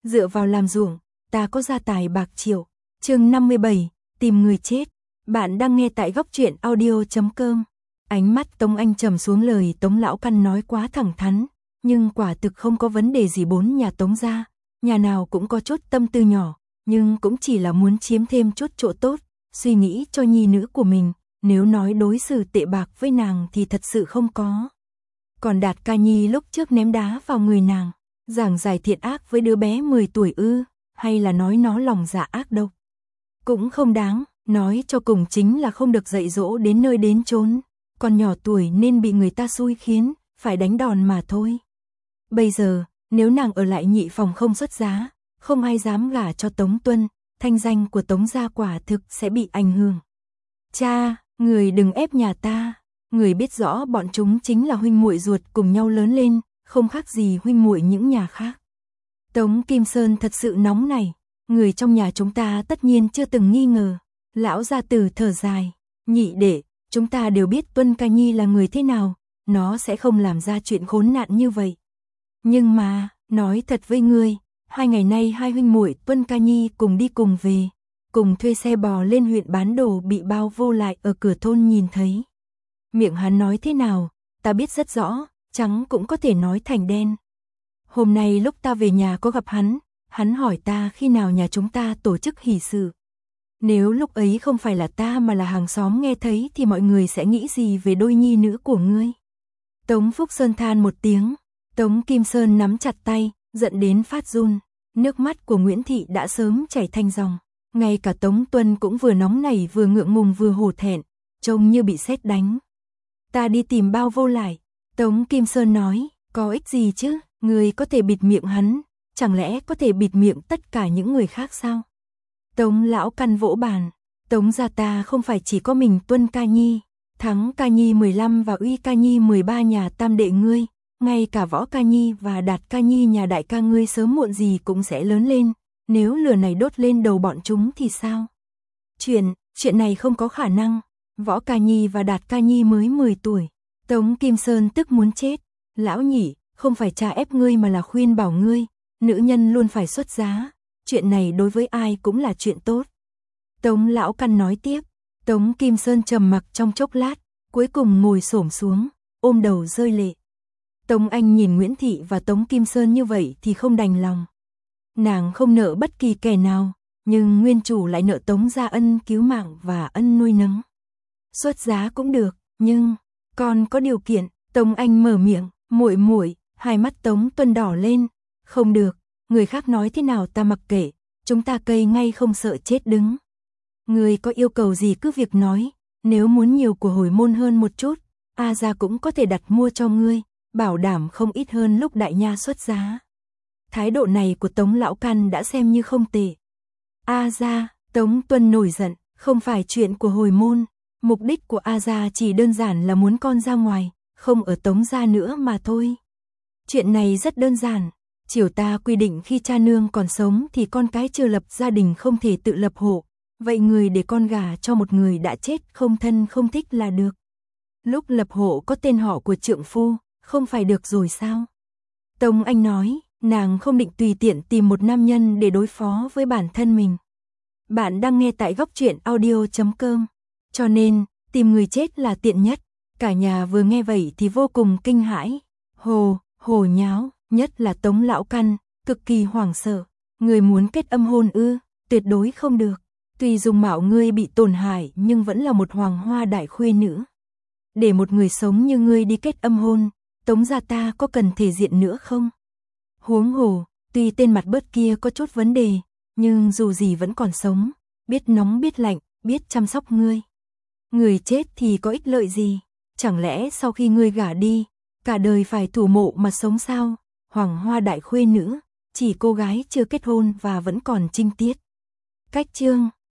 dựa vào làm ruộng, ta có gia tài bạc triệu. Chương 57, tìm người chết. Bạn đang nghe tại góc truyện audio.com. Ánh mắt Tống Anh trầm xuống, lời Tống lão căn nói quá thẳng thắn, nhưng quả thực không có vấn đề gì. Bốn nhà Tống gia, nhà nào cũng có chút tâm tư nhỏ, nhưng cũng chỉ là muốn chiếm thêm chút chỗ tốt, suy nghĩ cho nhi nữ của mình, nếu nói đối xử tệ bạc với nàng thì thật sự không có. Còn Đạt Ca Nhi lúc trước ném đá vào người nàng, giảng giải thiện ác với đứa bé 10 tuổi ư, hay là nói nó lòng dạ ác độc. Cũng không đáng, nói cho cùng chính là không được dạy dỗ đến nơi đến chốn, còn nhỏ tuổi nên bị người ta xui khiến, phải đánh đòn mà thôi. Bây giờ, nếu nàng ở lại nhị phòng không xuất giá, không ai dám gả cho Tống Tuân, thanh danh của Tống gia quả thực sẽ bị ảnh hưởng. Cha, người đừng ép nhà ta, người biết rõ bọn chúng chính là huynh muội ruột cùng nhau lớn lên, không khác gì huynh muội những nhà khác. Tống Kim Sơn thật sự nóng này, người trong nhà chúng ta tất nhiên chưa từng nghi ngờ. Lão gia tử thở dài, nhị đệ, chúng ta đều biết Tuân Ca Nhi là người thế nào, nó sẽ không làm ra chuyện khốn nạn như vậy. Nhưng mà, nói thật với ngươi, 2 ngày nay hai huynh muội Tuân Ca Nhi cùng đi cùng về, cùng thuê xe bò lên huyện bán đồ bị bao vô lại ở cửa thôn nhìn thấy. Miệng hắn nói thế nào, ta biết rất rõ, trắng cũng có thể nói thành đen. Hôm nay lúc ta về nhà có gặp hắn hỏi ta khi nào nhà chúng ta tổ chức hỷ sự. Nếu lúc ấy không phải là ta mà là hàng xóm nghe thấy thì mọi người sẽ nghĩ gì về đôi nhi nữ của ngươi? Tống Phúc Sơn than một tiếng, Tống Kim Sơn nắm chặt tay, giận đến phát run, nước mắt của Nguyễn Thị đã sớm chảy thành dòng. Ngay cả Tống Tuân cũng vừa nóng nảy vừa ngượng ngùng vừa hổ thẹn, trông như bị sét đánh. Ta đi tìm bao vô lại, Tống Kim Sơn nói, có ích gì chứ, người có thể bịt miệng hắn, chẳng lẽ có thể bịt miệng tất cả những người khác sao? Tống lão căn vỗ bàn, Tống gia ta không phải chỉ có mình Tuân Ca Nhi, Thắng Ca Nhi 15 và Uy Ca Nhi 13 nhà tam đệ ngươi, ngay cả Võ Ca Nhi và Đạt Ca Nhi nhà đại ca ngươi sớm muộn gì cũng sẽ lớn lên, nếu lửa này đốt lên đầu bọn chúng thì sao? Chuyện này không có khả năng, Võ Ca Nhi và Đạt Ca Nhi mới 10 tuổi. Tống Kim Sơn tức muốn chết, lão nhị, không phải cha ép ngươi mà là khuyên bảo ngươi, nữ nhân luôn phải xuất giá, chuyện này đối với ai cũng là chuyện tốt. Tống lão căn nói tiếp, Tống Kim Sơn trầm mặc trong chốc lát, cuối cùng ngồi xổm xuống, ôm đầu rơi lệ. Tống Anh nhìn Nguyễn Thị và Tống Kim Sơn như vậy thì không đành lòng. Nàng không nợ bất kỳ kẻ nào, nhưng nguyên chủ lại nợ Tống gia ân cứu mạng và ân nuôi nấng. Xuất giá cũng được, nhưng còn có điều kiện. Tống Anh mở miệng, muội, hai mắt Tống Tuân đỏ lên, không được, người khác nói thế nào ta mặc kệ, chúng ta cây ngay không sợ chết đứng. Người có yêu cầu gì cứ việc nói, nếu muốn nhiều của hồi môn hơn một chút, A gia cũng có thể đặt mua cho ngươi, bảo đảm không ít hơn lúc đại nha xuất giá. Thái độ này của Tống lão căn đã xem như không tệ. A gia, Tống Tuân nổi giận, không phải chuyện của hồi môn, mục đích của A gia chỉ đơn giản là muốn con ra ngoài, không ở Tống gia nữa mà thôi. Chuyện này rất đơn giản, triều ta quy định khi cha nương còn sống thì con cái chưa lập gia đình không thể tự lập hộ, vậy người để con gả cho một người đã chết không thân không thích là được. Lúc lập hộ có tên họ của trượng phu, không phải được rồi sao? Tống Anh nói, nàng không định tùy tiện tìm một nam nhân để đối phó với bản thân mình. Bạn đang nghe tại góc truyện audio.com, cho nên, tìm người chết là tiện nhất. Cả nhà vừa nghe vậy thì vô cùng kinh hãi, hồ nháo, nhất là Tống lão căn, cực kỳ hoảng sợ. Người muốn kết âm hôn ư, tuyệt đối không được. Tuy dung mạo ngươi bị tổn hại nhưng vẫn là một hoàng hoa đại khuê nữ. Để một người sống như ngươi đi kết âm hôn, Tống gia ta có cần thể diện nữa không? Huống hồ, tuy tên mặt bớt kia có chút vấn đề, nhưng dù gì vẫn còn sống, biết nóng biết lạnh, biết chăm sóc ngươi. Người chết thì có ích lợi gì? Chẳng lẽ sau khi ngươi gả đi, cả đời phải thủ mộ mà sống sao? Hoàng hoa đại khuê nữ, chỉ cô gái chưa kết hôn và vẫn còn trinh tiết. Cách chương